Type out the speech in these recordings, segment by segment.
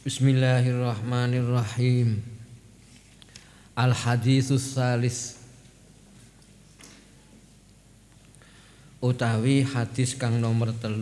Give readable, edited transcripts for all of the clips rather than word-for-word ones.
Bismillahirrahmanirrahim. Al-haditsus salis, utawi hadis kang nomor 3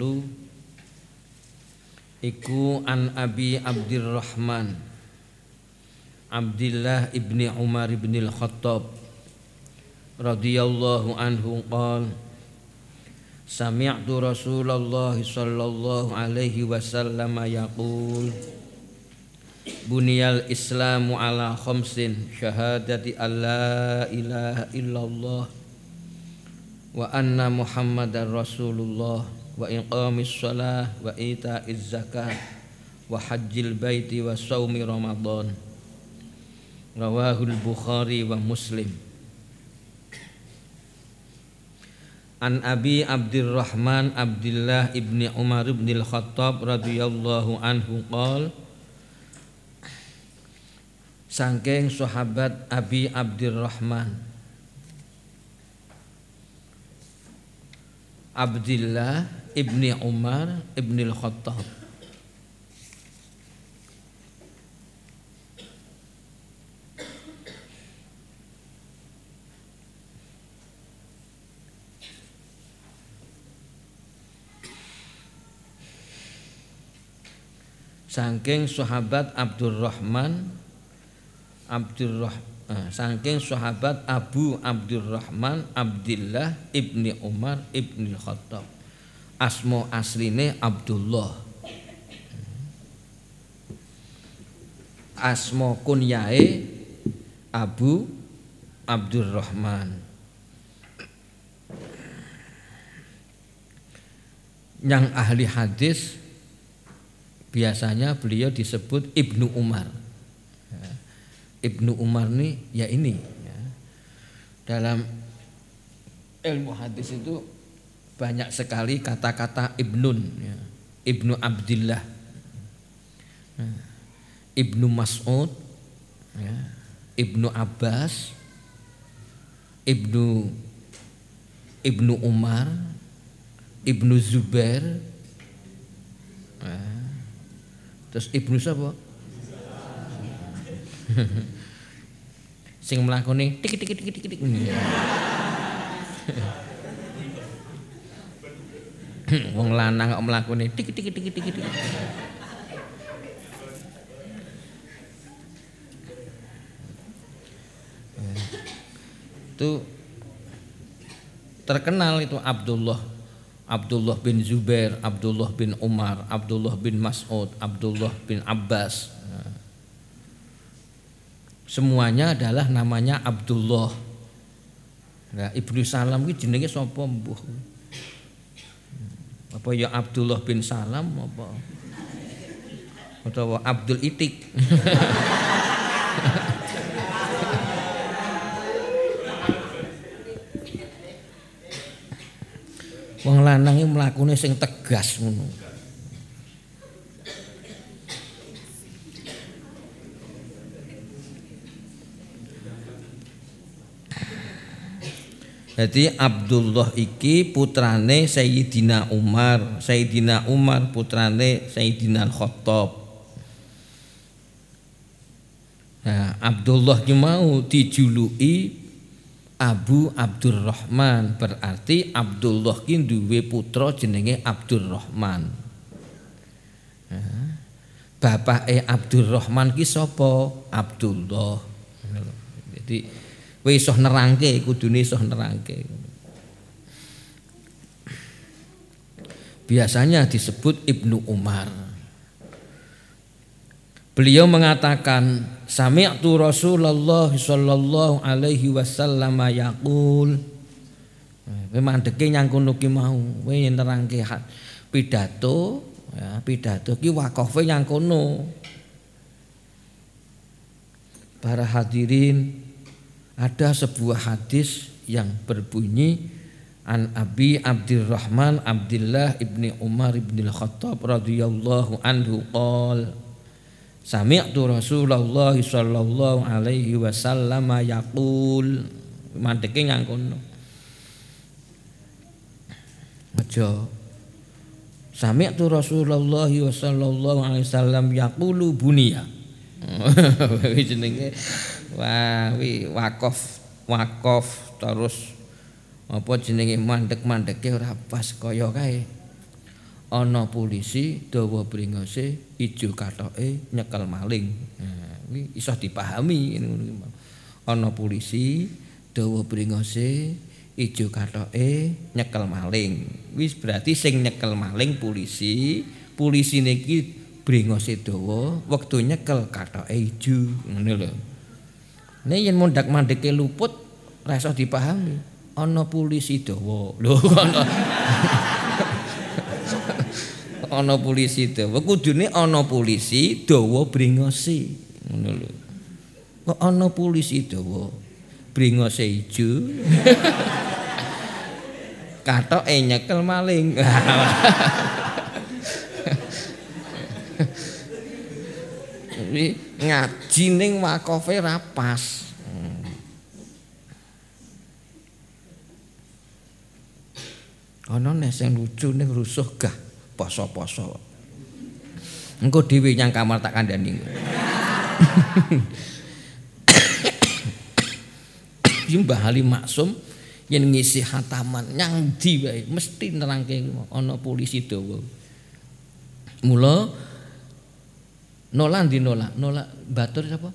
iku an Abi Abdurrahman Abdillah ibni Umar ibn al-Khattab radhiyallahu anhu qala sami'tu Rasulullah sallallahu alaihi wasallam yaqul buniyal islamu ala khamsin syahadati alla ilaha illallah wa anna muhammadar rasulullah wa iqamis shalah wa ita'iz zakah wa hajjil baiti wa shaumi ramadan rawahul Bukhari wa Muslim. An Abi Abdurrahman Abdillah ibni Umar ibn al-Khattab radhiyallahu anhu qala saking sahabat Abi Abdurrahman Abdillah ibni Umar ibn al-Khattab saking sahabat saking sahabat Abu Abdurrahman Abdillah ibni Umar ibni Khattab. Asma asline Abdullah, asma kunyae Abu Abdurrahman. Yang ahli hadis biasanya beliau disebut Ibnu Umar. Ibnu Umar nih ya ini ya. Dalam ilmu hadis itu banyak sekali kata-kata ibnun ya. Ibnu Abdillah, Ibnu Mas'ud ya. Ibnu Abbas, Ibnu Umar, Ibnu Zubair ya. Terus Ibnu siapa? Sing mlakune tik tik tik tik tik. Wong lanang kok mlakune tik tik tik tik tik. Itu terkenal itu Abdullah bin Zubair, Abdullah bin Umar, Abdullah bin Mas'ud, Abdullah bin Abbas. Semuanya adalah namanya Abdullah. Nah, Ibnu Salam iki jenenge sapa mbuh? Apa ya Abdullah bin Salam apa? Atau Abdul Itik? Wong lanang iki mlakune sing tegas ngono. Jadi Abdullah iki putrane Sayyidina Umar, Sayyidina Umar putrane Sayyidina Al-Khattab. Nah, Abdullah ki mau dijuluki Abu Abdurrahman, berarti Abdullah ki duwe putra jenenge Abdurrahman. Nah, bapake Abdurrahman ki sapa? Abdullah. Jadi kowe iso nerangke, kudune iso nerangke. Biasanya disebut Ibnu Umar. Beliau mengatakan, sami'tu Rasulullah sallallahu alaihi wasallam yaqul. Kowe mandeke nyang kono ki mau, kowe nerangke pidato, ya, pidato ki wakofe nyang kono. Para hadirin, ada sebuah hadis yang berbunyi an Abi Abdurrahman Abdillah ibni Umar ibn al-Khattab radhiyallahu anhu qala sami'tu Rasulullah sallallahu alaihi wasallam yaqul. Mandeke nyang kono. Aja Sami'tu Rasulullah sallallahu alaihi wasallam yaqulu bunia. Jenenge wah wi wakaf terus apa jenenge mandek-mandeke ora pas kaya kae. Ana polisi dawa bringose ijo kathoke nyekel maling. Nah, kuwi iso dipahami ngono. Ana polisi dawa bringose ijo kathoke nyekel maling. Wis berarti sing nyekel maling polisi, polisine iki brengose dawa, wektu nyekel kathoke ijo, ngono lho. Nek yen mondhak-mandheke luput ora iso dipahami. Ana polisi dawa. Lho ana. Ana polisi dawa, kudune ana polisi dawa brengose, ngono lho. Kok ana polisi dawa brengose ijo. Kathoke nyekel maling. Ngaji ning wakofe ra pas. Ana nek sing lucu ning rusuh gah poso-poso. Engko dhewe nyang kamar tak kandhani. Mbah Ali Maksum yen ngisi hataman nyang ndi wae mesti nerangke ana polisi dawa. Mula Nola batur sapa?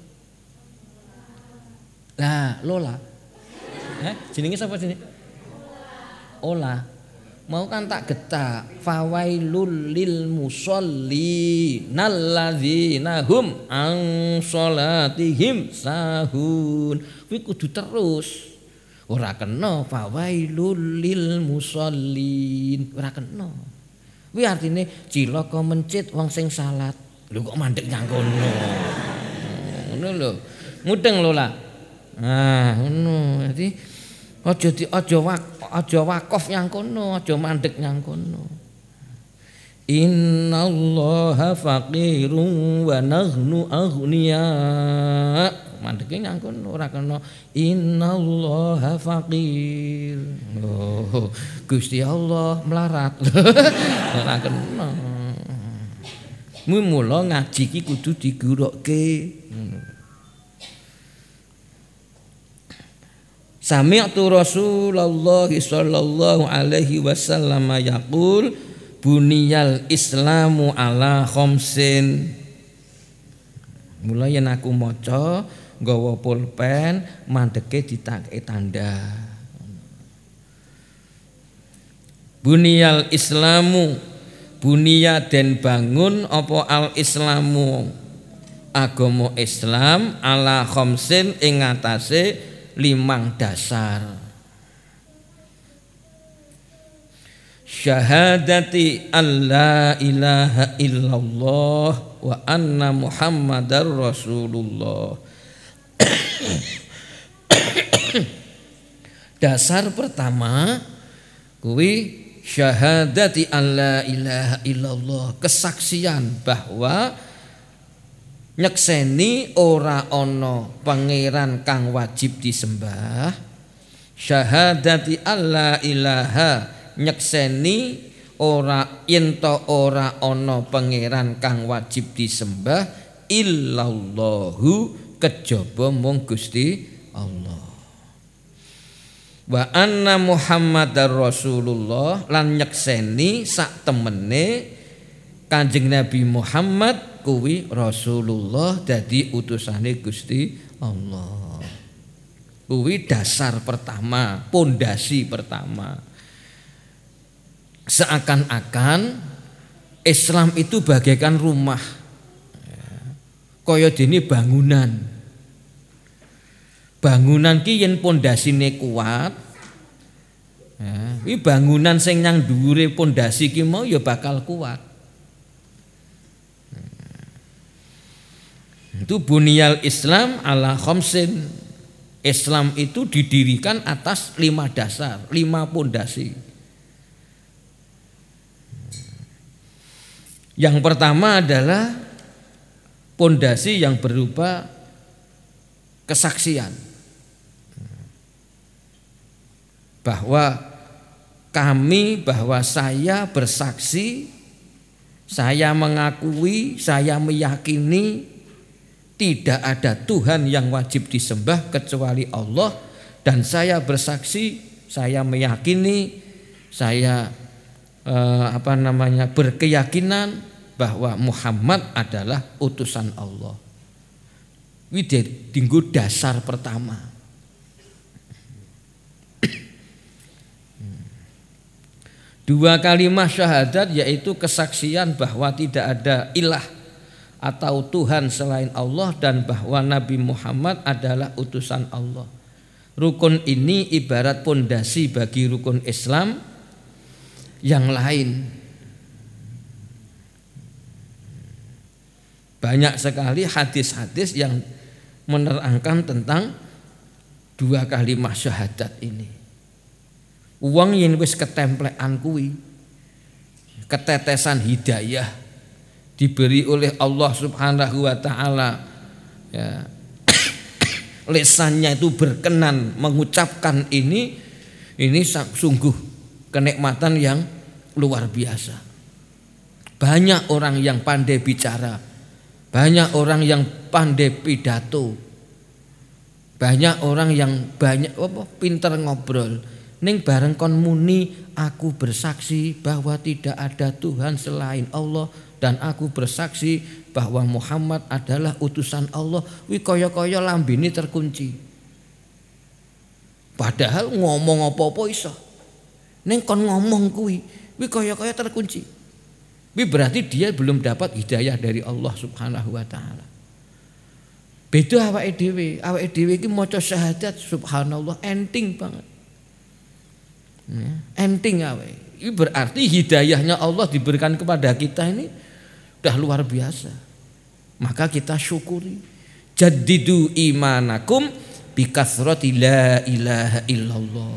Lah Lola. Jenenge sapa jenenge? Ola. Mau kan tak getak fawailul lil musolli nalladzina hum an sholatihim sahun. Kuwi kudu terus. Ora kena fawailul lil musallin, ora kena. Kuwi artine cilaka mencit wong sing salat. Lho kok mandek nyang kono. Ngono lho. Mudeng lho lah. Nah, ngono. Dadi aja wakaf nyang kono, aja mandek nyang kono. Innallaha faqirun wa nahnu aghniya. Mandeke nyang kono ora kena innallaha faqir. Oh, Gusti Allah melarat. Ora kena. Mula ngaji iki kudu digurukke. Sami'tu Rasulullah sallallahu alaihi wasallam yaqul buniyal islamu ala khamsin. Mulai yen aku maca nggawa pulpen mandeke ditake tanda. Buniyal islamu bunia den bangun apa al islamu agama Islam ala khamsin ing atase 5 dasar. Syahadati alla ilaha illallah wa anna muhammadar rasulullah. Dasar pertama kuwi syahadati alla ilaha illallah, kesaksian bahwa nyekseni ora ana pangeran kang wajib disembah. Syahadati alla ilaha, nyekseni ora yenta ora ana pangeran kang wajib disembah illallahu, kejaba mung Gusti Allah. Wa anna muhammadar rasulullah, lan nyekseni sak temene Kanjeng Nabi Muhammad kuwi Rasulullah dadi utusane Gusti Allah. Kuwi dasar pertama, pondasi pertama. Seakan-akan Islam itu bagaikan rumah, kaya dene bangunan. Bangunan ki yen pondasine kuat, iki bangunan sing nang dhuwure pondasi ki mau ya bakal kuat. Itu buniyal Islam ala khamsin. Islam itu didirikan atas 5 dasar, 5 pondasi. Yang pertama adalah pondasi yang berupa kesaksian bahwa saya bersaksi Saya mengakui, saya meyakini tidak ada Tuhan yang wajib disembah kecuali Allah, dan saya bersaksi, saya meyakini, saya berkeyakinan bahwa Muhammad adalah utusan Allah. Ini dinggo dasar pertama. Dua kalimat syahadat yaitu kesaksian bahwa tidak ada ilah atau Tuhan selain Allah dan bahwa Nabi Muhammad adalah utusan Allah. Rukun ini ibarat pondasi bagi rukun Islam yang lain. Banyak sekali hadis-hadis yang menerangkan tentang dua kalimat syahadat ini. Wong yen wis ketemplekan kuwi, ketetesan hidayah diberi oleh Allah Subhanahu wa taala, ya, lisannya itu berkenan mengucapkan ini sungguh kenikmatan yang luar biasa. Banyak orang yang pandai bicara, banyak orang yang pandai pidato, banyak orang yang pinter ngobrol. Ning bareng kon muni, aku bersaksi bahwa tidak ada Tuhan selain Allah dan aku bersaksi bahwa Muhammad adalah utusan Allah. Wi kaya-kaya lambene terkunci. Padahal ngomong apa-apa iso. Ning kon ngomong kuwi kaya-kaya terkunci. Wi berarti dia belum dapat hidayah dari Allah Subhanahu wa taala. Beda awake dhewe. Awake dhewe iki maca syahadat subhanallah enteng banget. Enteng awe. Ini berarti hidayahnya Allah diberikan kepada kita ini udah luar biasa. Maka kita syukuri. Jaddidu imanakum bikathrati la ilaha illallah.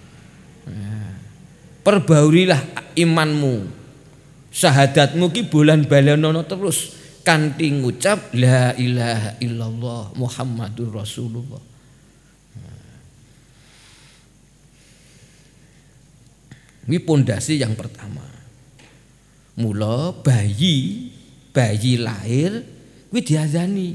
Perbaurilah imanmu. Syahadatmu ki bulan balanono terus kanthi ngucap la ilaha illallah Muhammadur Rasulullah. Ini pondasi yang pertama. Mula bayi lahir kuwi diazani.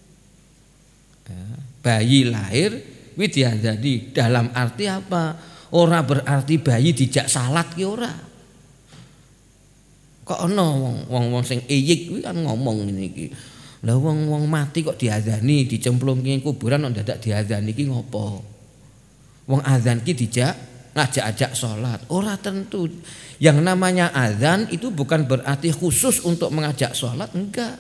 Bayi lahir kuwi diazani dalam arti apa? Ora berarti bayi dijak salat ki ora. Kok ana wong sing eyik kuwi kan ngomong ngene iki. Lah wong mati kok diazani, dicemplungke kuburan kok dadak diazani ki ngopo? Wong azan ki dijak ngajak-ajak sholat. Ora tentu. Yang namanya azan itu bukan berarti khusus untuk mengajak sholat, enggak.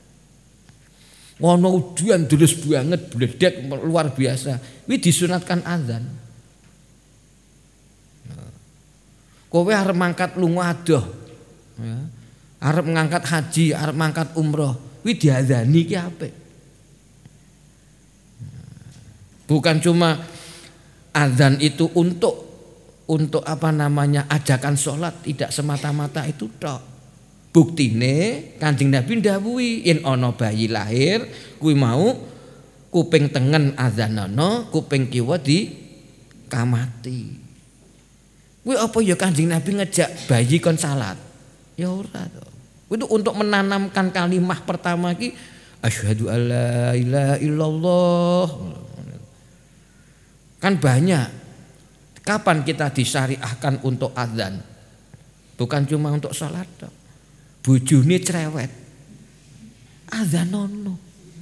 Wono udian terus banget bledek luar biasa. Wi disunatkan azan. Kowe arep mangkat lunga adoh, ya. Arep ngangkat haji, arep mangkat umroh, wi diazani ki apik. Bukan cuma azan itu untuk ajakan sholat, tidak semata-mata itu tok. Buktine Kanjeng Nabi ndhawuhi yen ana bayi lahir kuwi mau kuping tengen azanana, kuping kiwa dikamati. Kuwi apa ya Kanjeng Nabi ngejak bayi kon salat? Ya ora to. Itu untuk menanamkan kalimat pertama ki asyhadu alla ilaha illallah. Kan banyak. Kapan kita disyariahkan untuk azan? Bukan cuma untuk salat. Bojone cerewet. Azanono.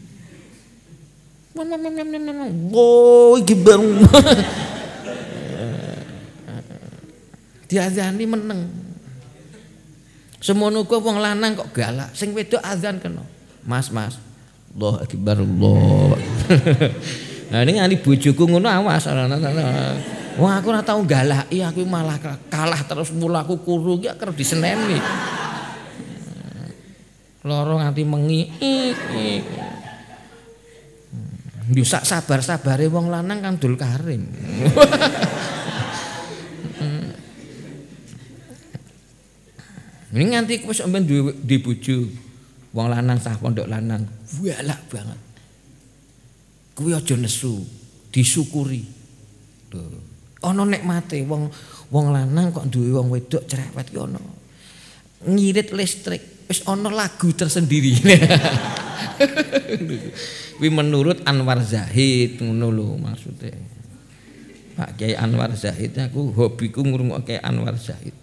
Oh, iki baru. Diazani meneng. Semono kok wong lanang kok galak, sing wedok azan kena. Mas. Allahu akbar Allah. Nah ini nganti bojoku ngono awas. Wah aku ora tau galaki, aku malah kalah terus mulaku kuru ki kerep diseneni. Loro nganti mengi. Yo sak sabar-sabare wong lanang kan dul karing. Ini nganti wis sampeyan duwe bojo wong lanang sah pondok lanang, walak banget. Kuwi aja nesu, disyukuri. Lho. Ana nikmate wong lanang kok duwe wong wedok cerewet ki ana. Ngirit listrik. wis ana lagu tersendiri. Kuwi menurut Anwar Zahid ngono lho maksudnya. Pak Kiai Anwar Zahid aku hobiku ngrungokke Anwar Zahid.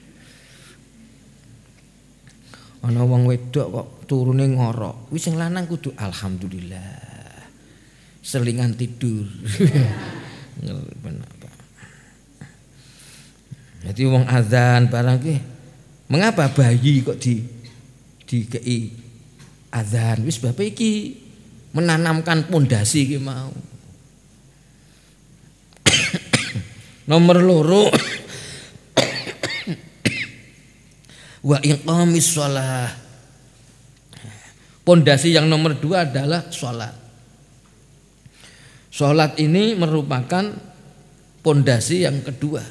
Ana wong wedok kok turune ngorok. Kuwi sing lanang kudu alhamdulillah. Selingan tidur. Jadi wong azan barang ki mengapa bayi kok dikei azan wis bapak iki menanamkan pondasi ki mau. Nomor loro wa iqamis shalah. Pondasi yang nomor 2 adalah salat. Salat ini merupakan pondasi yang kedua.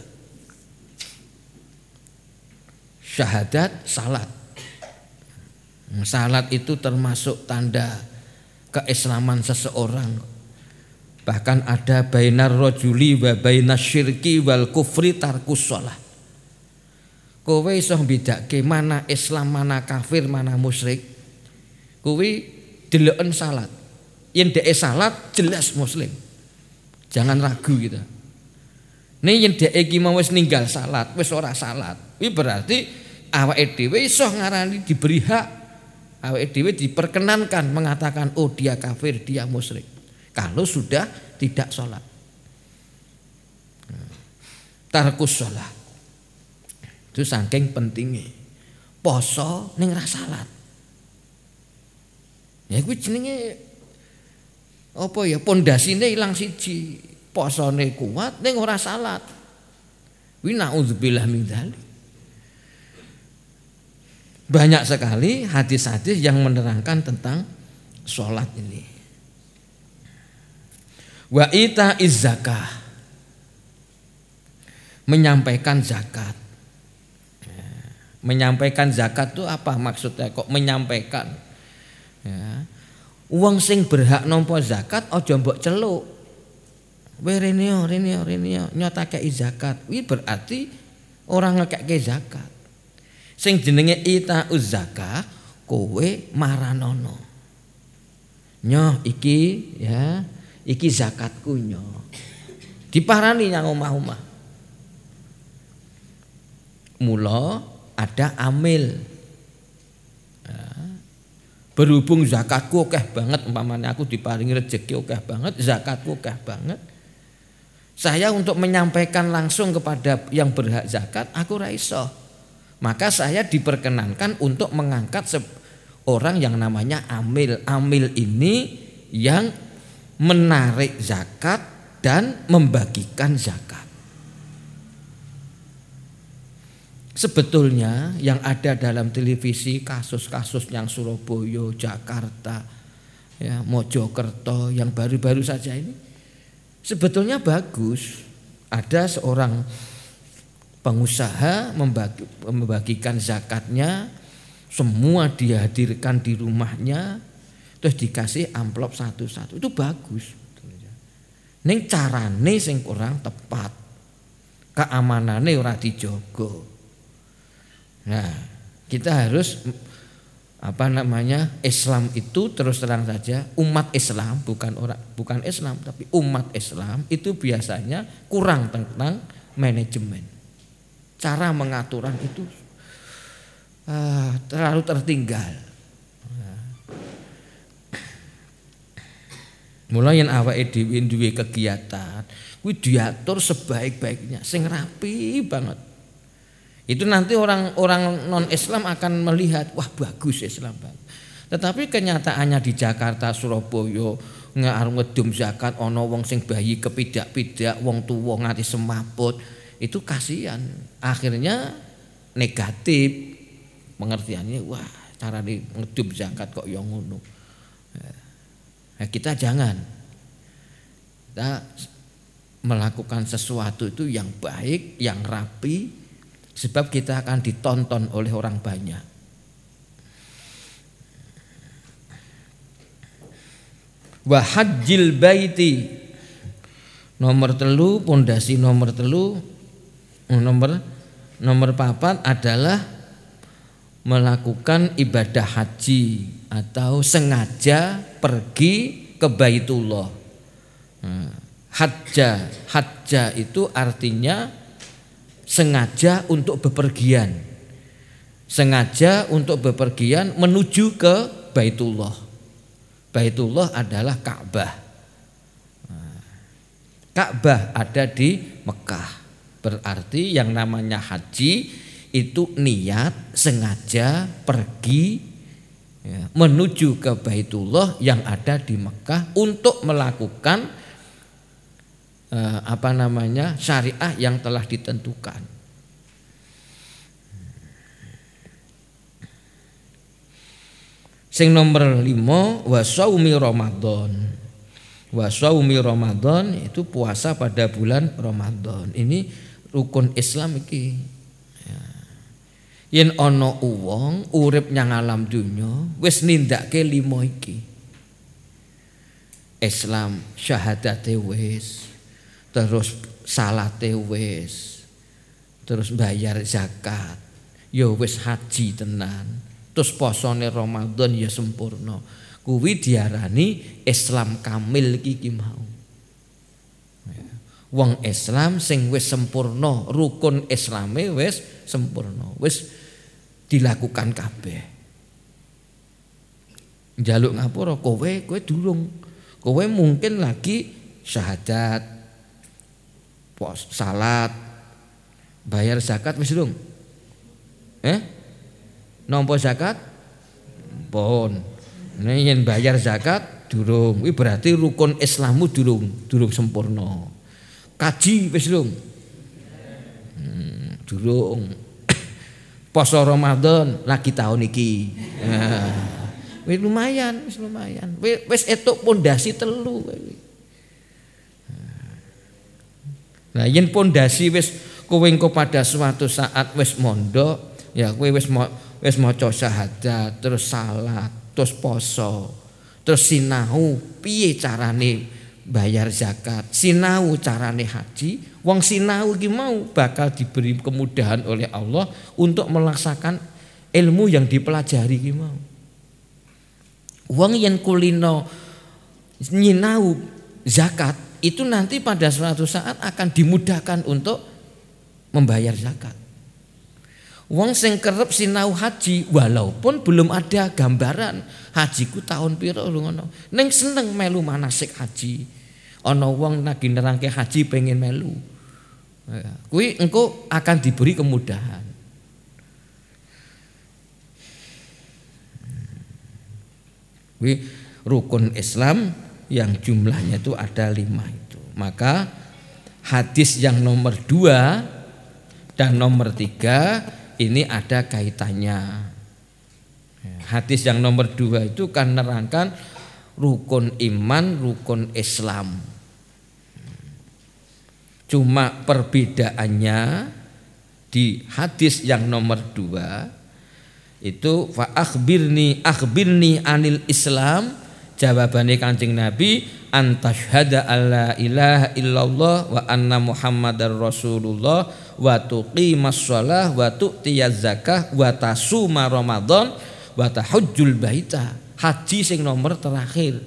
Syahadat salat. Salat itu termasuk tanda keislaman seseorang. Bahkan ada bainar rajuli wa bainas syirki wal kufri tarkus shalah. Kowe iso mbedake mana Islam, mana kafir, mana musyrik. Kowe deloken salat. Yen dhek salat jelas muslim. Jangan ragu gitu. Nek yen dhek iki mau wis ninggal salat, wis ora salat. Kuwi berarti awake dhewe iso ngarani diberi hak. Awake dhewe diperkenankan mengatakan oh dia kafir, dia musyrik. Kalau sudah tidak sholat. Tarkus sholat. Itu saking pentingnya. Poso ning ra salat. Ya kuwi jenenge apa ya pondasine ilang siji. Posone kuat ning ora salat. Kuwi naudzubillah min dzalik. Banyak sekali hadis-hadis yang menerangkan tentang sholat ini. Wa ita'iz zakah, menyampaikan zakat. Menyampaikan zakat itu apa maksudnya? Kok menyampaikan? Ya. Uang sing berhak nampa zakat aja mbok celuk. Kowe rene nyotake zakat. Kuwi berarti orang ngekeke zakat. Sing jenenge ita'uz zakah kowe maranono. Nyoh iki ya. Iki zakatku nyo. Diparani nang omah-omah. Mula ada amil. Ya. Berhubung zakatku akeh banget umpamane aku diparingi rezeki akeh banget, zakatku akeh banget. Saya untuk menyampaikan langsung kepada yang berhak zakat aku ra iso. Maka saya diperkenankan untuk mengangkat orang yang namanya amil. Amil ini yang menarik zakat dan membagikan zakat. Sebetulnya yang ada dalam televisi kasus-kasus yang Surabaya, Jakarta, ya, Mojokerto yang baru-baru saja ini sebetulnya bagus. Ada seorang pengusaha membagikan zakatnya, semua dihadirkan di rumahnya. Terus dikasih amplop satu-satu. Itu bagus. Ning carane sing kurang tepat. Keamanane ora dijogo. Nah, kita harus Islam itu terus terang saja umat Islam bukan Islam tapi umat Islam itu biasanya kurang tentang manajemen. Cara mengaturan itu terlalu tertinggal. Mulai yang awake dhewe duwe kegiatan, kuwi diatur sebaik-baiknya, sing rapi banget. Itu nanti orang non Islam akan melihat, wah bagus Islam banget. Tetapi kenyataannya di Jakarta, Surabaya, ngarep ngedum zakat ana wong sing bayi kepidak-pidak, wong tuwa nganti semaput, itu kasihan. Akhirnya negatif pengertiannya, wah cara ngedum zakat kok ya ngono. Nah, kita jangan kita melakukan sesuatu itu yang baik, yang rapi, sebab kita akan ditonton oleh orang banyak. Wa hajjil baiti nomor telu, pondasi nomor telu, nomor papat adalah melakukan ibadah haji atau sengaja pergi ke Baitullah. Hajja itu artinya sengaja untuk bepergian. Sengaja untuk bepergian menuju ke Baitullah. Baitullah adalah Ka'bah. Ka'bah ada di Mekah. Berarti yang namanya haji itu niat sengaja pergi menuju ke Baitullah yang ada di Mekah untuk melakukan syariah yang telah ditentukan. Sing nomor 5 wa shaumi Ramadan. Wa shaumi Ramadan itu puasa pada bulan Ramadan. Ini rukun Islam iki. Yen ana wong urip nyang alam dunya wis nindakake 5 iki. Islam syahadate wis, terus salate wis, terus bayar zakat, ya wis haji tenan, terus posone Ramadan ya sempurna. Kuwi diarani Islam kamil iki mau. Wong Islam sing wis sempurna, rukun Islame wis sempurna, wis dilakukan kabeh. Njaluk ngapura kowe durung. Kowe mungkin lagi syahadat, salat, bayar zakat wis durung? Nampa zakat? Pun. Nek yen bayar zakat durung. Kuwi berarti rukun Islammu durung sempurna. Kaji wis durung? Durung. Poso Ramadan lagi tahun iki. Wis lumayan. Wis etuk pondasi 3. Nah, yen pondasi wis kowe engko pada suatu saat wis mondok, ya kowe wis maca syahadat, terus salat, terus poso, terus sinau piye carane bayar zakat, sinau carane haji. Wong sinau iki mau bakal diberi kemudahan oleh Allah untuk melaksanakan ilmu yang dipelajari iki mau. Wong yen kulino nyinau zakat itu nanti pada suatu saat akan dimudahkan untuk membayar zakat. Wong sing kerep sinau haji walaupun belum ada gambaran hajiku tahun pira ngono, ning seneng melu manasik haji. Ana wong lagi nerangke haji pengen melu. Kuwi engko akan diberi kemudahan. Kuwi rukun Islam yang jumlahnya itu ada 5 itu. Maka hadis yang nomor 2 dan nomor 3 ini ada kaitannya. Hadis yang nomor 2 itu kan nerangkan rukun iman, rukun Islam. Cuma perbedaannya di hadis yang nomor 2 itu fa akhbirni anil Islam. Jawabane Kanjeng Nabi antashhada alla ilaha illallah wa anna muhammadar rasulullah wa tuqimas shalah wa tu'tiyaz zakah wa tasuma ramadan wa tahujjul baita. Haji sing nomor terakhir.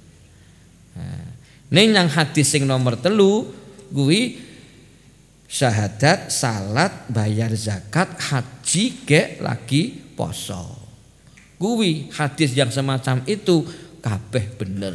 Ning nang hadis sing nomor 3 kuwi syahadat, salat, bayar zakat, haji gek lagi poso. Kuwi hadis yang semacam itu kabeh bener.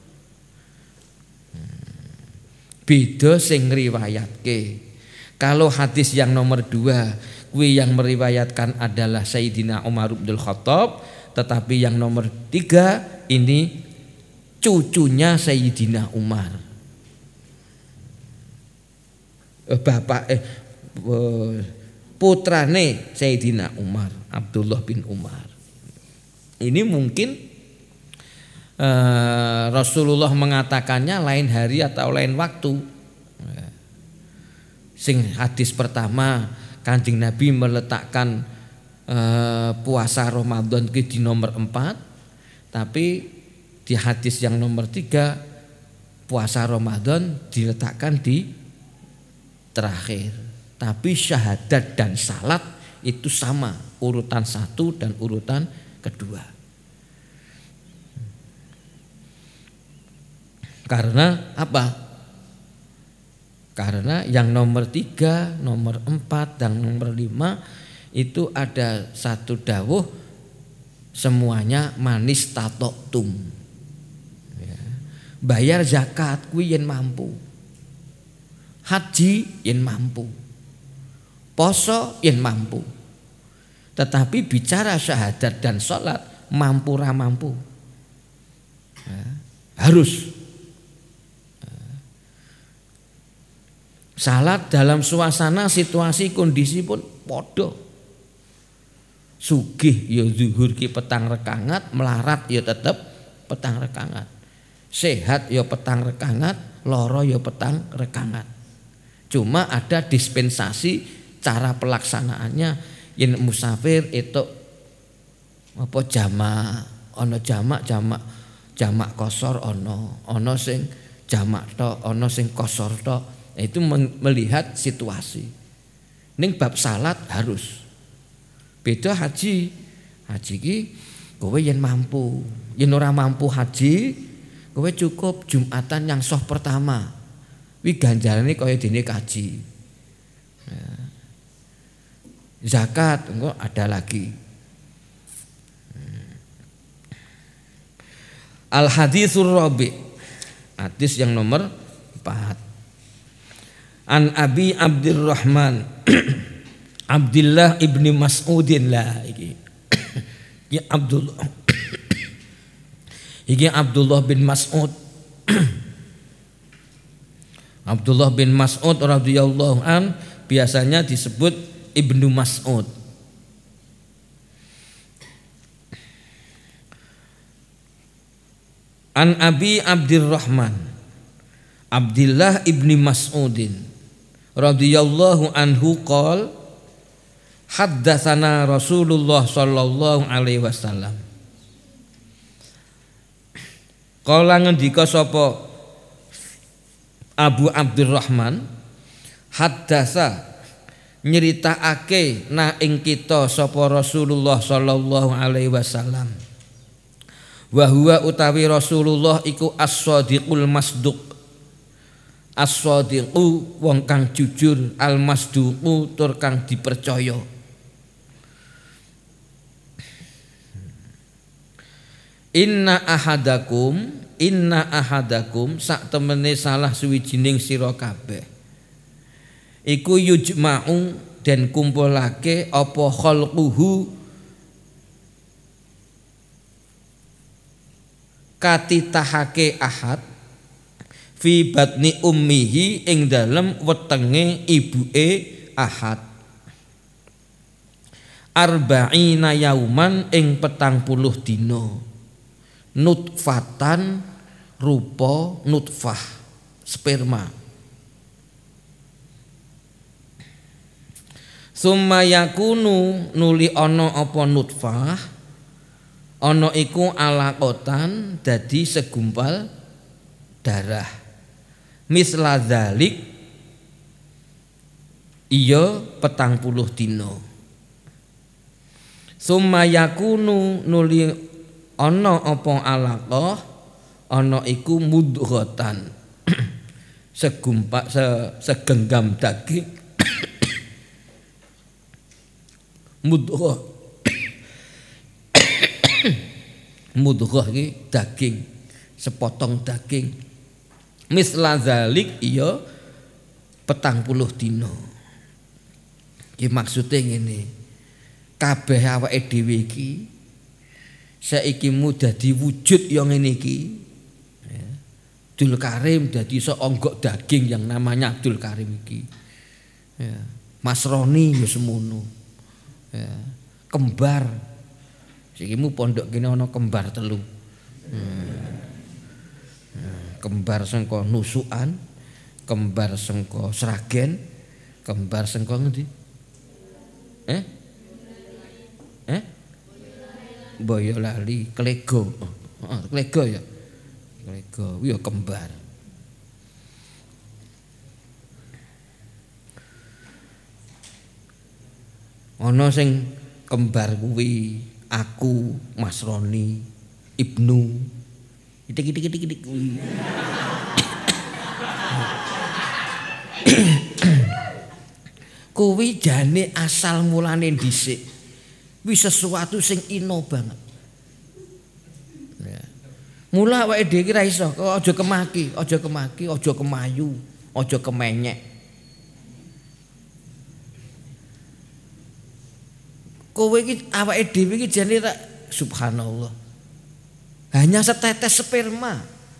Beda sing ngriwayatke. Kalau hadis yang nomor 2 kuwi yang meriwayatkan adalah Sayyidina Umar bin Khattab, tetapi yang nomor 3 ini cucunya Sayyidina Umar. Putrane Sayyidina Umar, Abdullah bin Umar. Ini mungkin Rasulullah mengatakannya lain hari atau lain waktu. Sing hadis pertama Kanjeng Nabi meletakkan puasa Ramadan di nomor 4, tapi di hadis yang nomor 3 puasa Ramadan diletakkan di terakhir. Tapi syahadat dan salat itu sama urutan 1 dan urutan kedua. Karena apa? Karena yang nomor 3, nomor 4 dan nomor 5 itu ada satu dawuh semuanya manis tatoktum. Ya. Bayar zakat kuwi yen mampu. Haji yen mampu. Poso yen mampu. Tetapi bicara syahadat dan sholat mampu ra mampu. Ya, harus. Salat dalam suasana situasi kondisi pun podo. Sugih ya zuhur ki petang rekangat, melarat ya tetep petang rekangat. Sehat ya petang rekangat, loro ya petang rekangat. Cuma ada dispensasi cara pelaksanaannya yen musafir itu apa jamak, ana jamak kosor ana sing jamak tok, ana sing kosor tok. Itu melihat situasi. Ning bab salat harus. Beda haji. Haji ki kowe yen mampu, yen ora mampu haji, kowe cukup Jumatan yang soh pertama. Wi ganjarane kaya dene kaji. Ya. Zakat engko ada lagi. Al haditsur rabi. Hadis yang nomor 4. An Abi Abdurrahman Abdullah ibni Mas'udin lah iki. Iki Abdullah. Iki Abdullah bin Mas'ud. Abdullah bin Mas'ud radhiyallahu an biasanya disebut Ibnu Mas'ud. An Abi Abdurrahman Abdullah ibni Mas'udin radhiyallahu anhu qol haddatsana Rasulullah sallallahu alaihi wasallam. Kala ngendika sapa Abu Abdurrahman haddasa nyeritakake na ing kita sapa Rasulullah sallallahu alaihi wasallam. Wa huwa utawi Rasulullah iku as-shadiqul masduq. As-shadiqu wong kang jujur, al-masduqu tur kang dipercaya. Inna ahadakum sak temene salah suwijining sira kabeh iku yujma'u den kumpulake apa khalquhu katitahake ahad fi batni ummihi ing dalem wetenge ibuke ahad arba'ina yauman ing 40 dina nutfatan rupa nutfah sperma. Summa yakunu nuli ana apa nutfah ana iku alaqatan dadi segumpal darah misla dzalik iya 40 dina. Summa yakunu nuli ana apa alaqah ana iku mudghatan segenggam daging mudghah mudghah iki daging sepotong daging misla zalik iya 40 dina. Iki maksude ngene kabeh awake dhewe iki saiki mu dadi wujud yang ngene iki ya. Abdul Karim dadi iso onggok daging yang namanya Abdul Karim iki ya. Mas Roni ya semono ya, kembar sikimu pondok kene ana kembar 3 kembar sengko nusukan kembar sengko Sragen kembar sengko ngendi Boyolali Klego Klego ya Klego ya kembar. Ana sing kembar kuwi aku Mas Roni Ibnu itik kuwi. Kuwi jane asal mulane dhisik. Kuwi sesuatu sing ino banget. Ya. Mula awake dhewe iki ra iso, aja kemaki, aja kemayu, aja kemenyek. Kowe iki awake dhewe iki jane ra subhanallah. Hanya setetes sperma.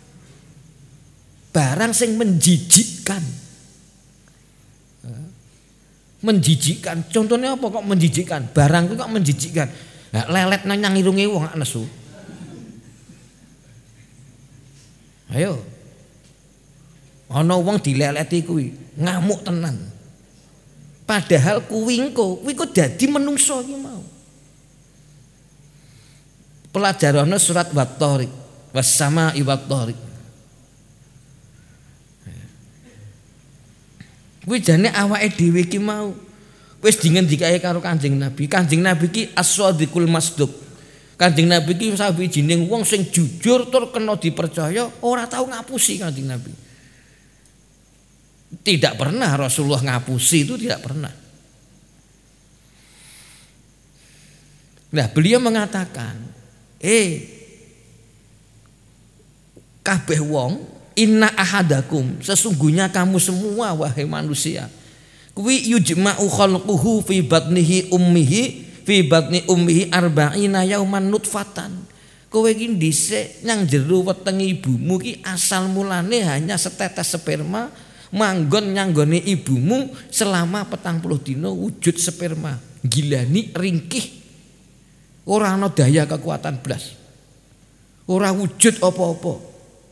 Barang sing menjijikkan. Menjijikkan. Contohnya apa kok menjijikkan? Barang kok menjijikkan. Nah, lelet nang irunge wong nesu. Ayo. Ana wong dileleti kuwi, ngamuk tenan. Padahal kuwi kok dadi menungso iki mau. Pelajarane surat Wat-Thariq, was-samaa'i wat-thariq. Kuwi jane awake dhewe iki mau wis dingendikae karo Kanjeng Nabi. Kanjeng Nabi iki as-shadiqul masduq. Kanjeng Nabi iki sawijining wong sing jujur tur kena dipercaya, ora tau ngapusi Kanjeng Nabi. Tidak pernah Rasulullah ngapusi, itu tidak pernah. Nah, beliau mengatakan, kabeh wong inna ahadakum, sesungguhnya kamu semua wahai manusia, kuwi yujma'u khalquhu fi batni ummihi arba'ina yauman nutfatan. Kowe iki dhisik nang jero wetenge ibumu ki asal mulane hanya setetes sperma manggon nyanggone ibumu selama 40 dina wujud sperma. Gilani ringkih. Ora ana daya kekuatan blas. Ora wujud apa-apa.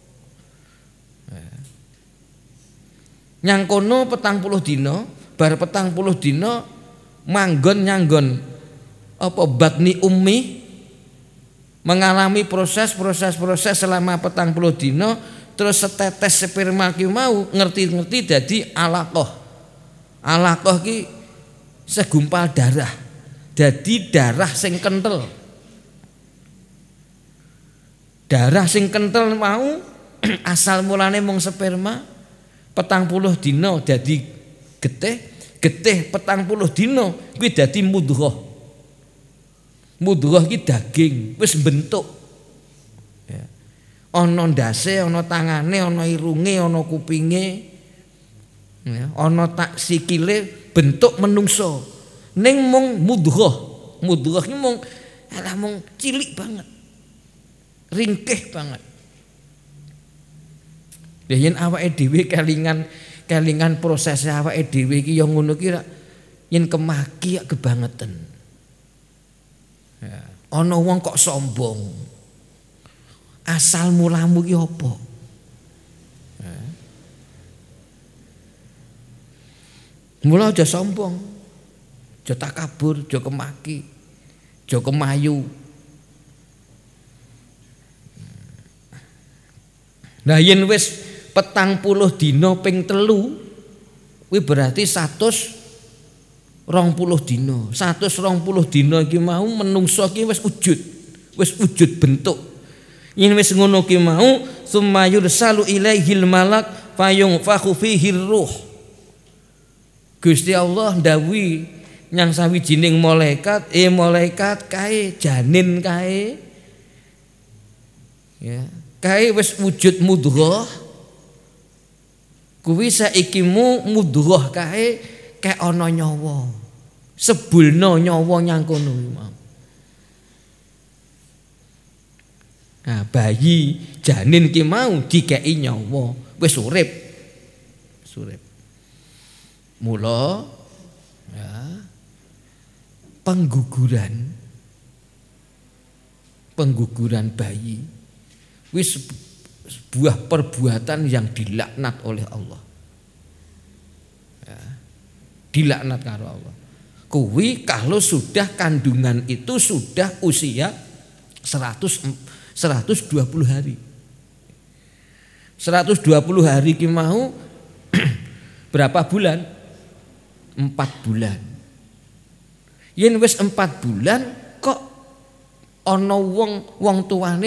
Nyang kono 40 dina, bar 40 dina manggon nyanggon apa batni ummi, mengalami proses selama 40 dina, terus setetes sperma ki mau ngerti-ngerti dadi alaqah. Alaqah ki segumpal darah. Dadi darah sing kenthel. Darah sing kenthel mau asal mulane mung sperma 40 dina dadi getih 40 dina kuwi dadi mudghah. Mudghah ki daging wis bentuk. Ya. Ana ndase, ana tangane, ana irunge, ana kupinge. Ya, ana tak sikile bentuk menungso. Ning mung mudghah. Mudghah ki mung cilik banget. Ringkih banget. Yen awake dhewe kelingan proses awake dhewe iki ya ngono ki yen kemaki ya kebangetan. Ya, ana wong kok sombong. Asal mulamu ki apa? Ya. Mula aja sombong. Aja takabur, aja kemaki. Aja kemayu. Nah yen wis 40 dina ping 3 kuwi berarti 120 dina. 120 dina iki mau menungso iki wis wujud bentuk. Yen wis ngono ki mau summa yursalu ilaihil malak fayunfakhu fihi ruh. Gusti Allah ndawuhi nyang sawijining malaikat, malaikat kae janin kae. Ya, kae wis wujud mudghah. Kuwi saiki mudghah kae ana nyawa. Sebulna nyawa nyang kono mau. Nah, bayi janin ki mau dikeki nyawa, wis urip. Mula ya, pengguguran bayi wis sebuah perbuatan yang dilaknat oleh Allah. Ya, dilaknat karo Allah. Kuwi kalau sudah kandungan itu sudah usia 120 hari. 120 hari ki mau berapa bulan? 4 bulan. Yen wis 4 bulan kok ana wong tuane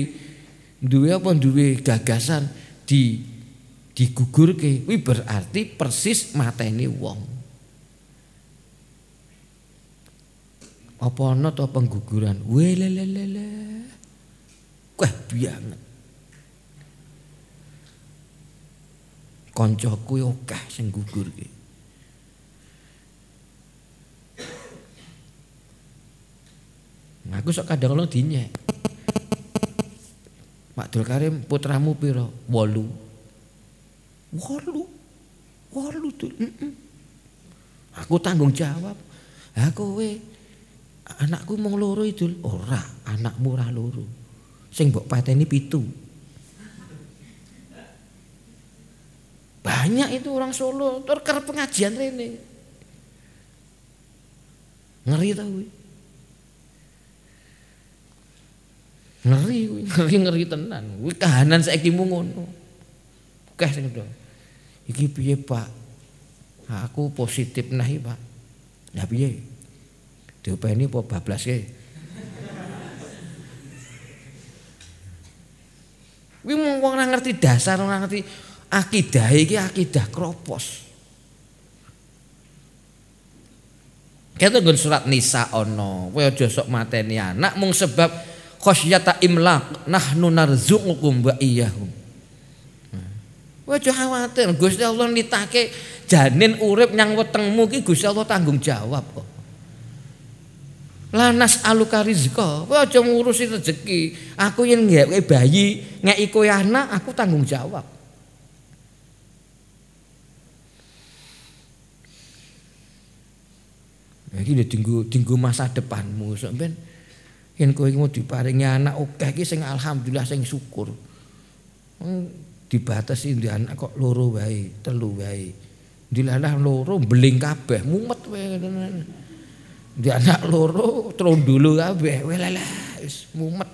duwe gagasan digugurke, kuwi berarti persis mateni wong. Apa ana to pengguguran? Welelelele. Kuwi banget. Kancaku akeh sing gugurke. Aku sok kadang-kadang dinyek. Pak Abdul Karim putramu piro? 8. 8 tuh. Aku tanggung jawab. Kowe anakku mung 2 itu. Ora, anakmu ora 2. Sing mbok pateni 7. Banyak itu orang Solo terker pengajian rene. Ngeri ta kuwi. Ngeri tenan. Kuwi kahanan saiki mung ngono. Akeh sing do. Iki piye, Pak? Aku positif nah iki, Pak. Lah piye? Diopeni apa bablaske? Kuwi wong ora ngerti dasar, ora ngerti akidah iki akidah kropos. Kita nggon surat Nisa ana, kowe aja sok mateni anak mung sebab khasyata imlaq nahnu narzuqukum wa iyyahum. Kowe aja khawatir, Gusti Allah nitake janin urip nyang wetengmu iki Gusti Allah tanggung jawab kok. Lanas aluka rizqa, kowe aja ngurusi rezeki. Aku yen nggawe bayi, ngeki kowe anak, aku tanggung jawab. Iki dinggo masa depanmu sampean yen kowe mau diparingi anak akeh iki sing alhamdulillah sing syukur. Dibatasi di anak kok 2 wae, 3 wae. Dilalah 2 beling kabeh, mumet wae. Di anak 2 trondolo kabeh, welalah wis mumet.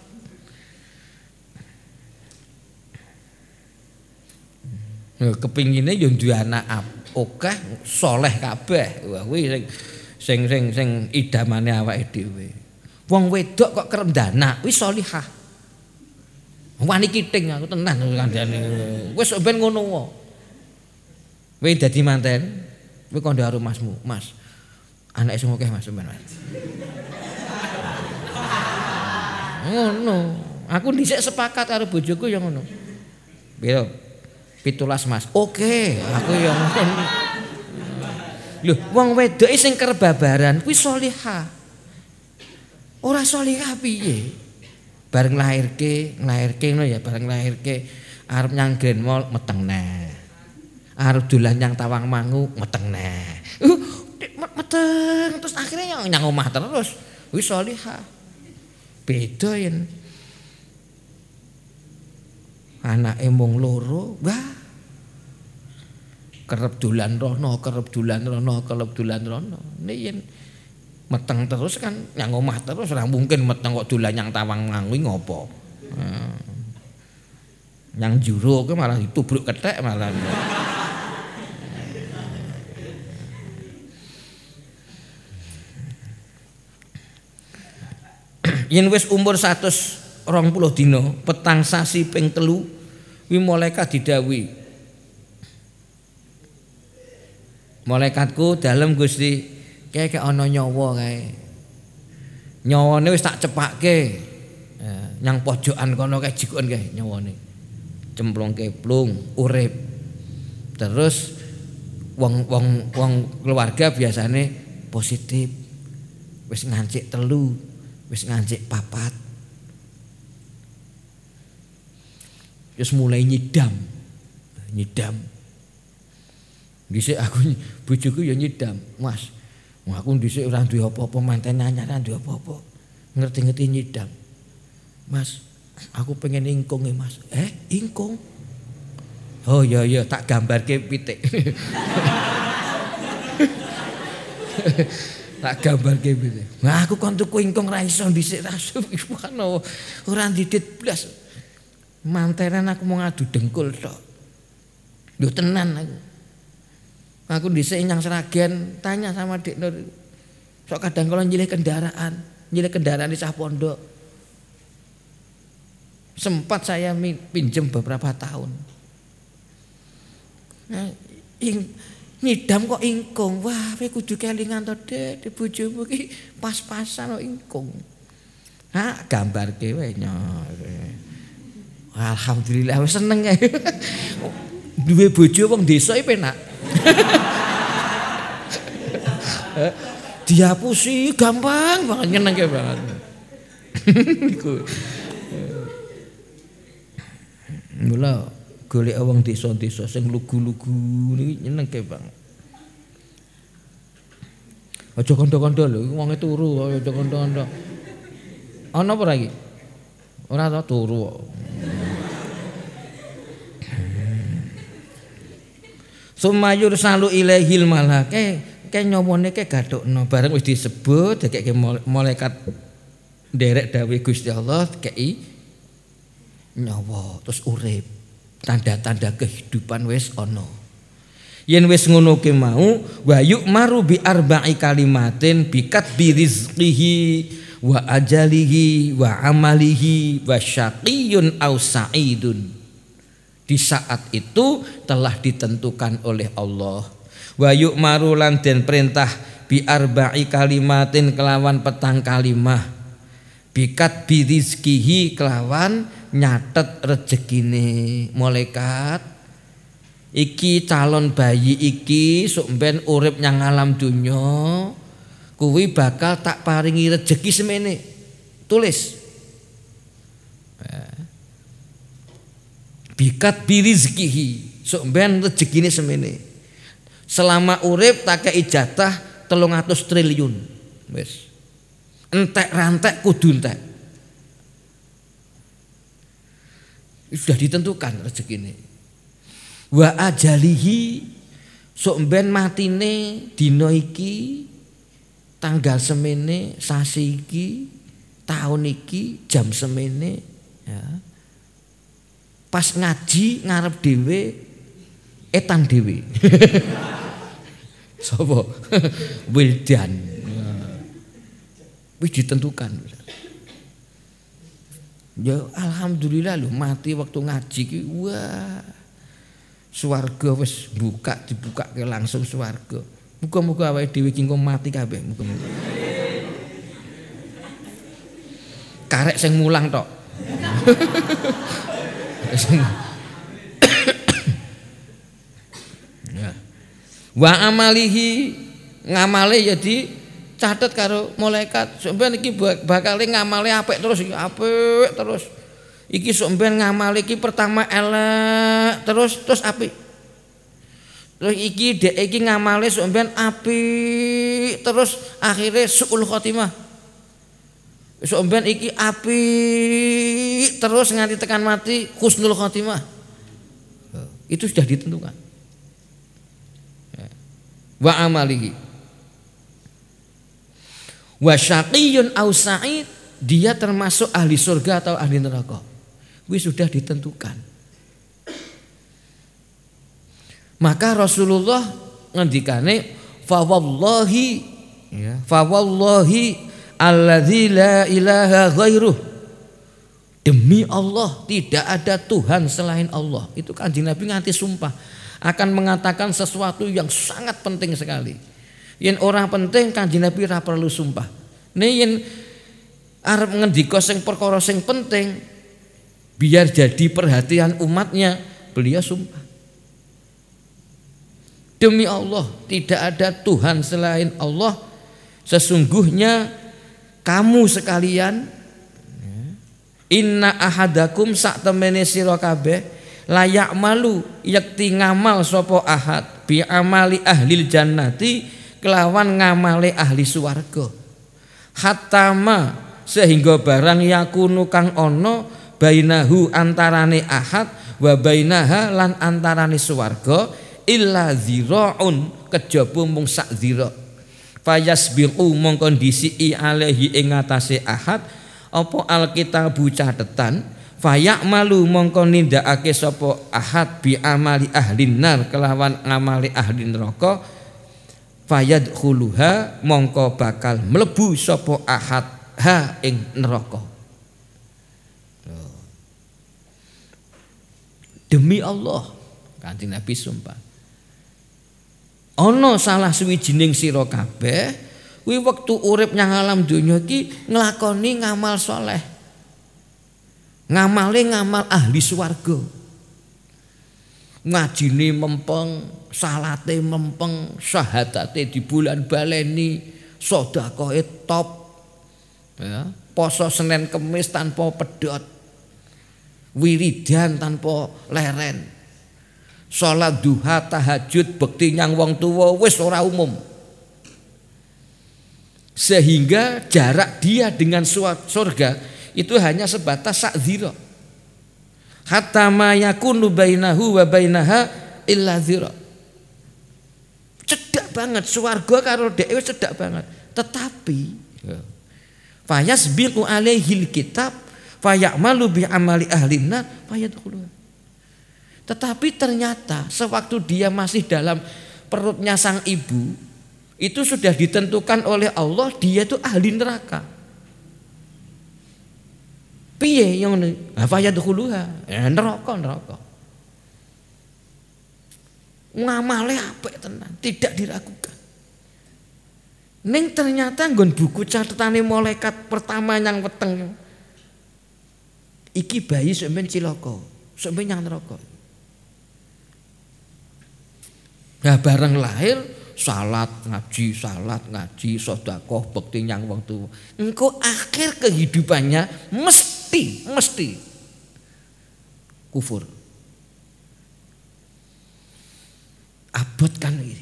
Kepingine yo duwe anak akeh, saleh kabeh. Wah kuwi sing idamane awake dhewe. Wong wedok kok kerep ndanak wis salihah. Wani kiting aku tenan kandhane. Wis ben ngono wae. Kowe dadi manten, kowe kandha karo masmu, Mas. Anake sing akeh Mas sampean. Ngono. Aku dhisik sepakat karo bojoku ya ngono. Piro? 17 Mas. Oke, aku ya ngono. Lho, wong wedoke sing kerbabaran kuwi salihah. Ora salihah piye? Bareng nglairke ngono ya, bareng nglairke arep nyang Grand Mall meteng neh. Arep dolan nyang Tawangmangu meteng neh. Meteng terus akhirnya nyang omah terus. Kuwi salihah. Beda yen anake mung 2, wah. Kerep dolan rono. Nek yen meteng terus kan nyang omah terus ora mungkin meteng kok dolan nyang Tawangmangu ngopo. Nyang jero ke malah ditubruk kethek malah. Yen wis umur 120 dina, petang sasi ping 3 wi malaikat didhawuhi. Malaikatku dalem Gusti, kayak ana nyawa kae. Nyawane wis tak cepakke. Nyang pojokan kono kae jikon kae nyawane. Cemplung-keplung, urip. Terus wong keluarga biasane positif. Wis ngancik 3, wis ngancik 4. Terus mulai nyidam. Dhisik aku bojoku ya nyidam, Mas. Aku dhisik ora duwe apa-apa, manten anyar ora duwe apa-apa. Ngerti-ngerti nyidam. Mas, aku pengen ingkung ya, Mas. Ingkung? Oh iya tak gambarke pitik. Tak gambarke pitik. Nah, aku kon tuku ingkung ra iso dhisik rasu ora didit blas. Mantenan aku mau ngadu dengkul tok. Lho tenan aku. Aku dhisik nyang Sragen tanya sama Dik Nur. Sok kadang kalau nyilih kendaraan di cah pondok. Sempat saya pinjem beberapa tahun. Nah, ngidam kok ingkung. Wah, kowe kudu kelingan to, Dek, di bojomu iki pas-pasan kok ingkung. Ha, gambarke wae nyor. Alhamdulillah wis seneng ae. Duwe bojo wong desa iki penak. Dihapusi gampang banget, nyenengke banget. Iku. Mula golek wong desa-desa sing lugu-lugu niki nyenengke banget. Aja kandha-kandha lho, wonge turu aja kandha-kandha. Ana apa iki? Ora tau turu kok. Sumayur salu ilaihil malake nyomone ke gadokno bareng wis disebut dekake malaikat nderek dawuh Gusti Allah kei nyawa terus urip. Tanda-tanda kehidupan wis ana. Yen wis ngono ki mau wa yu'maru bi arba'i kalimatin bikat bi rizqihi wa ajalihi wa amalihi wa syaqiyun aw sa'idun. Di saat itu telah ditentukan oleh Allah. Wa yu'maru lan den perintah bi arba'i kalimatin kelawan petang kalimah. Bikat bi rizqihi kelawan nyatet rezekine malaikat. Iki calon bayi iki sok ben urip nyang alam dunya kuwi bakal tak paringi rezeki semene. Tulis. Bikat birizkihi sok ben rezekine semene. Selama urip tak kei jatah 300 triliun. Wis. Entek rantek kudu entek. Sudah ditentukan rezekine. Wa ajalihi sok ben matine dina iki tanggal semene sasi iki tahun iki jam semene ya. Pas ngaji ngarep dhewe etan dhewe. Sapa? Wildan. Wis ditentukan. Ya alhamdulillah lho mati waktu ngaji ki wah. Swarga wis dibuka ke langsung swarga. Muga-muga awake dhewe ki engko mati kabeh muga-muga. Karek sing mulang tok. Ya. Wa amalihi ngamale ya dicatet karo malaikat. Sampeyan iki bakal ngamale apik terus iki apik terus. Iki sok ben ngamale iki pertama elek terus apik. Terus iki dhek iki ngamale sok ben apik terus akhire suul khotimah. Sok ben iki apik terus nganti tekan mati husnul khotimah. Itu sudah ditentukan. Wa amalihi. Wa syaqiyun aw sa'id, dia termasuk ahli surga atau ahli neraka. Wis sudah ditentukan. Maka Rasulullah ngendikane fa wallahi ya, fa wallahi alladzi la ilaha ghairuh. Demi Allah tidak ada Tuhan selain Allah. Itu Kanjeng Nabi nganti sumpah akan mengatakan sesuatu yang sangat penting sekali. Yen orang penting Kanjeng Nabi ora perlu sumpah. Nek yen arep ngendika sing perkara sing penting biar jadi perhatian umatnya, beliau sumpah. Demi Allah tidak ada Tuhan selain Allah. Sesungguhnya kamu sekalian, inna ahadakum sak temene sira kabeh layak malu yakti ngamal sapa ahad bi amali ahlil jannati kelawan ngamale ahli swarga. Hatama sehingga barang yakunu kang ana bainahu antarane ahad wa bainaha lan antarane swarga illa ziraun kejaba mung sak zira. Fayasbiqu mongko ndisiki alaihi ing atase ahad apa alkitabu catetan fayamalu mongko nindakake sapa ahad bi amali ahlin nar kelawan ngamali ahli neraka fayadkhuluha mongko bakal mlebu sapa ahad ha ing neraka. Demi Allah, Kanjeng Nabi sumpah. Ana salah suwijining sira kabeh kuwi wektu urip nyang alam donya iki nglakoni ngamal saleh. Ngamale ngamal ahli swarga. Ngajine mempeng, salate mempeng, syahadate di bulan baleni, sedekahe top. Ya, poso Senin Kemis tanpa pedhot. Wiridan tanpa leren. Salat duha, tahajud, bekti nyang wong tuwa wis ora umum. Sehingga jarak dia dengan surga itu hanya sebatas sak dzira. Hatta ma yakunu bainahu wa bainaha illa dzira. Cedak banget swarga karo dhewe cedak banget. Tetapi fayasbiqu alaihil kitab fayamalu bi amali ahlinnar fayadkhuluha. Tetapi ternyata sewaktu dia masih dalam perutnya sang ibu itu sudah ditentukan oleh Allah dia itu ahli neraka. Piye yang fayadkhuluha? Neraka. Ngamale apik tenan, tidak diragukan. Ning ternyata nggon buku catetane malaikat pertama yang weteng. Iki bayi sampeyan cilaka, sampeyan nyang neraka. Nah bareng lahir salat ngaji, sedekah, bekti nyang wong tuwa. Engko akhir kehidupannya mesti kufur. Abot kan iki.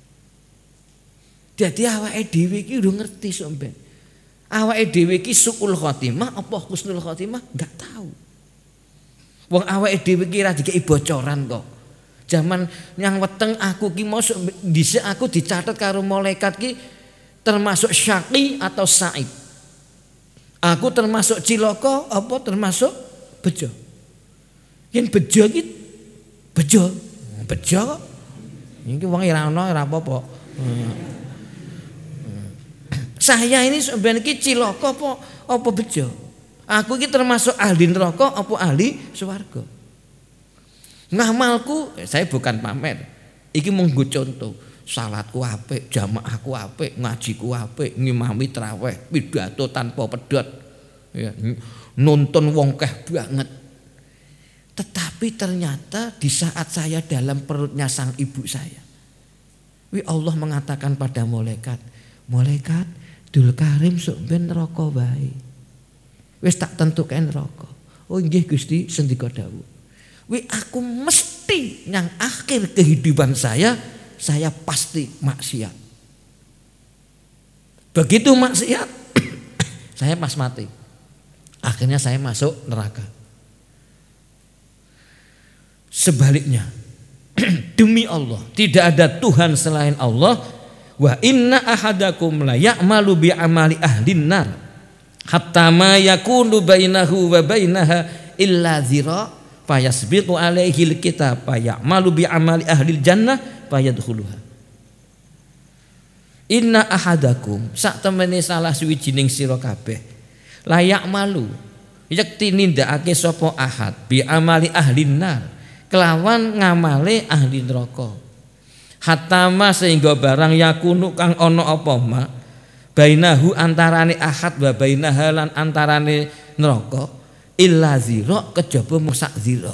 Dadi awake dhewe iki udah ngerti sampeyan. Awake dhewe iki suul khotimah apa husnul khotimah enggak tahu. Wong awake dhewe iki ra dikeki bocoran kok. Zaman yang weteng aku ki mau dhisik aku dicatat karo malaikat ki termasuk syaqi atau sa'id. Aku termasuk cilaka apa termasuk bejo. Yen bejo ki bejo. Bejo. Iki wong ora ana ora apa-apa. Saya ini sebenarnya ki cilaka apa bejo. Aku ki termasuk ahli neraka apa ahli swarga. Ngamalku saya bukan pamer. Iki mung nggo contoh. Salatku apik, jamaahku apik, ngajiku apik, ngimami traweh, pidato tanpa pedhot. Ya, nonton wong keh banget. Tetapi ternyata di saat saya dalam perutnya sang ibu saya, Allah mengatakan pada malaikat, malaikat Dul Karim sok ben neraka wae. Wis tak tentuke neraka. Oh nggih Gusti sendika dawuh. Aku mesti yang akhir kehidupan saya pasti maksiat. Begitu maksiat, saya pas mati. Akhirnya saya masuk neraka. Sebaliknya, demi Allah, tidak ada Tuhan selain Allah. Wa inna ahadakum la ya'malu bi amali ahlin nar hatta ma yakunu bainahu wa bainaha illa dzira' fayasbiqu alaihil kitab fayamalu bi amali ahlil jannah fayadkhuluha. Inna ahadakum sak temene salah suwijining sira kabeh layak malu yakti nindakake sapa ahad bi amali ahlin nar kelawan ngamale ahli neraka hatta ma sehingga barang yakunu kang ana apa ma bainahu antarane ahad wa bainaha lan antarane neraka illa zira kejaba musak zira.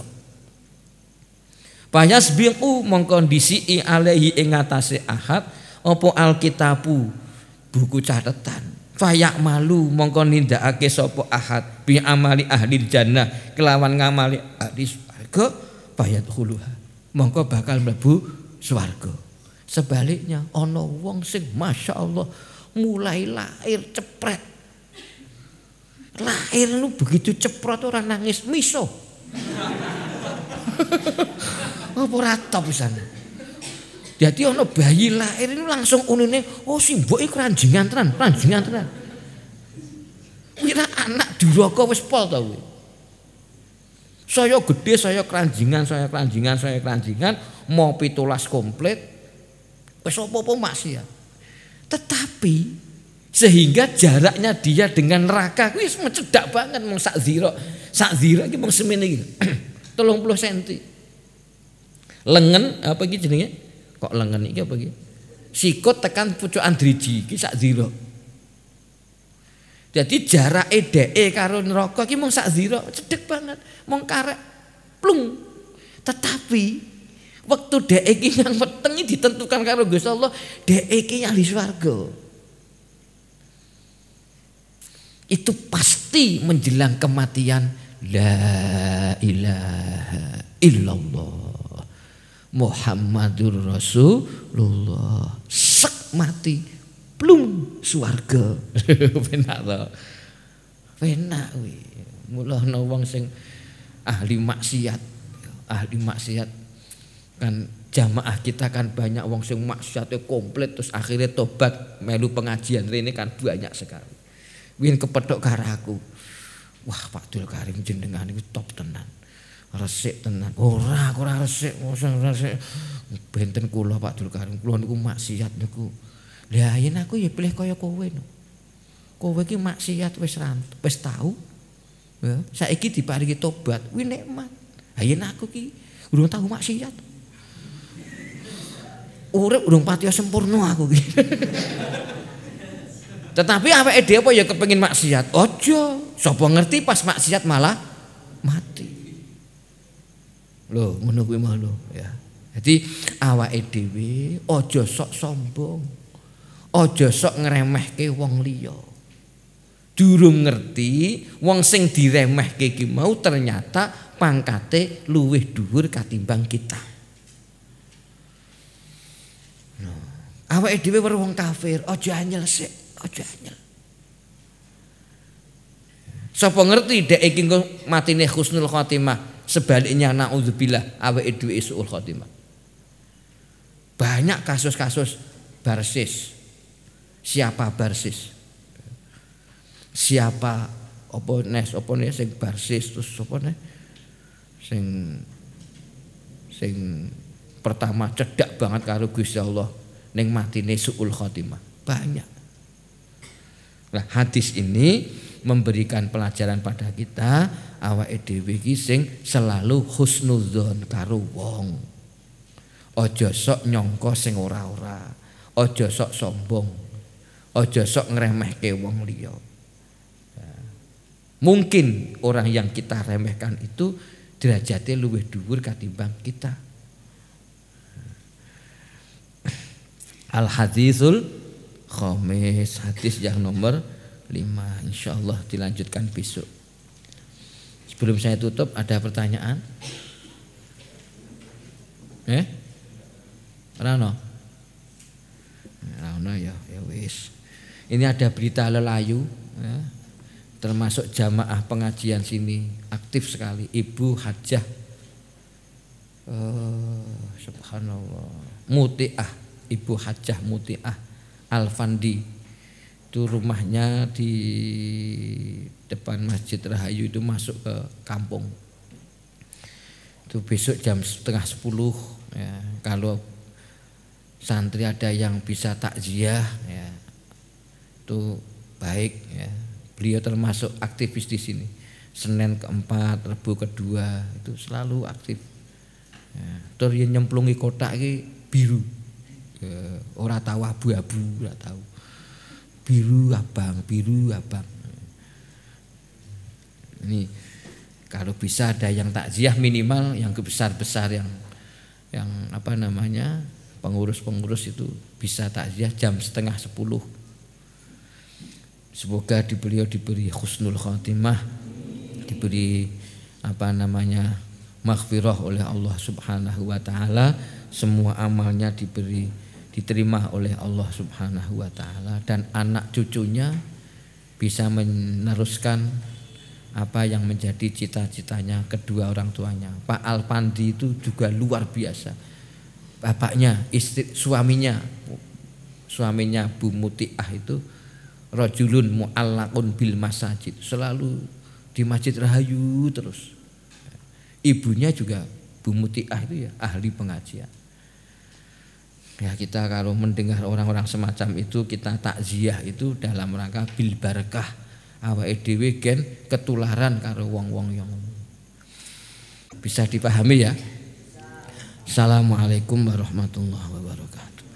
Payasbiqu mongko ndisiki alaihi ing atase ahad apa alkitabu buku catatan. Fayak malu mongko nindakake sapa ahad bi amali ahli jannah kelawan ngamali ahli swarga fayadkhuluha. Mongko bakal mlebu swarga. Sebaliknya ana wong sing masyaallah mulai lahir cepret. Lahir lu begitu ceprot orang nangis miso. Apa ora top pisan. Dadi ana bayi lahir itu langsung unine oh simbok iki ranjingan tenan. Kira anak duraka wis pol ta kuwi. Saya gede, saya keranjingan, mau 17 komplit. Wis apa-apa maksiat. Tetapi sehingga jaraknya dia dengan neraka wis cedak banget mung sak zira. Sak zira iki mung semene iki. 30 cm. Lengen apa iki jenenge? Kok lengen iki apa iki? Sikut tekan pucukan driji iki sak zira. Jadi jarake dheke karo neraka iki mung sak zira, cedhek banget, mung karek plung. Tetapi waktu dheke iki yang weteng ditentukan karo Gusti Allah, dheke iki ahli swarga. Itu pasti menjelang kematian la ilaha illallah Muhammadur Rasulullah. Sek mati plung swarga. Penak to. Penak kuwi. Mulane wong sing ahli maksiat kan jamaah kita kan banyak wong sing maksiate komplit terus akhirnya tobat melu pengajian rene kan banyak sekali. Win kepethuk karo aku. Wah, Pak Abdul Karim jenengan iku top tenan. Resik tenan. Ora resik, resik. Benten kula Pak Abdul Karim, kula niku maksiat niku. Lah yen aku ya pilih kaya kowe no. Kowe iki maksiat wis tau. Ya, saiki diparingi tobat, kuwi nikmat. Ha yen aku ki urung tau maksiat. Urip urung pati sempurna aku ki. Tetapi awake dhewe apa ya kepengin maksiat? Aja. Sapa ngerti pas maksiat malah mati. Lho, ngono kuwi mah lho ya. Jadi awake dhewe aja sok sombong. Aja sok ngremehke wong liya. Durung ngerti wong sing diremehke iki mau ternyata pangkate luwih dhuwur katimbang kita. Awake dhewe weruh wong kafir, aja anyel sik. Aja anyel. Sapa ngerti dhek iki engko matine husnul khotimah, sebaliknya naudzubillah awake dhewe suul khotimah. Banyak kasus-kasus barsis. Siapa barsis? Siapa apa nes sing barsis terus apa nes sing pertama cedak banget karo Gusti Allah ning matine suul khotimah. Banyak. Nah, hadis ini memberikan pelajaran pada kita awake dhewe iki sing selalu husnudzon karo wong. Aja sok nyangka sing ora-ora, aja sok sombong, aja sok ngremehke wong liya. Mungkin orang yang kita remehkan itu derajatnya luwih dhuwur katimbang kita. Al hadisul khamis, hadis yang nomor 5, insyaallah dilanjutkan besok. Sebelum saya tutup ada pertanyaan? Rano ya wis. Ini ada berita lelayu ya. Termasuk jamaah pengajian sini aktif sekali Ibu Hajah subhanallah Mutiah, Ibu Hajah Mutiah Alfandi, itu rumahnya di depan Masjid Rahayu itu masuk ke kampung. Itu besok jam 9:30 ya, kalau santri ada yang bisa takziah ya, itu baik ya. Beliau termasuk aktivis di sini. Senin keempat, Rebu kedua itu selalu aktif. Ya, terus nyemplungi kotak iki biru. Ora tahu abu-abu, ora tahu biru abang. Ini kalau bisa ada yang takziah minimal yang besar yang apa namanya pengurus itu bisa takziah jam 9:30. Semoga beliau diberi husnul khotimah, diberi apa namanya maghfirah oleh Allah Subhanahu wa taala, semua amalnya diterima oleh Allah Subhanahu wa taala dan anak cucunya bisa meneruskan apa yang menjadi cita-citanya kedua orang tuanya. Pak Alpandi itu juga luar biasa. Bapaknya, suaminya Bu Mutiah itu rajulun mu'allaqun bil masajid, selalu di Masjid Rahayu terus. Ibunya juga Bu Mutiah itu ya ahli pengajian. Ya, kita kalau mendengar orang-orang semacam itu, kita takziah itu dalam rangka bil barakah awake dhewe gen ketularan karo wong-wong yang bisa dipahami ya. Assalamualaikum warahmatullahi wabarakatuh.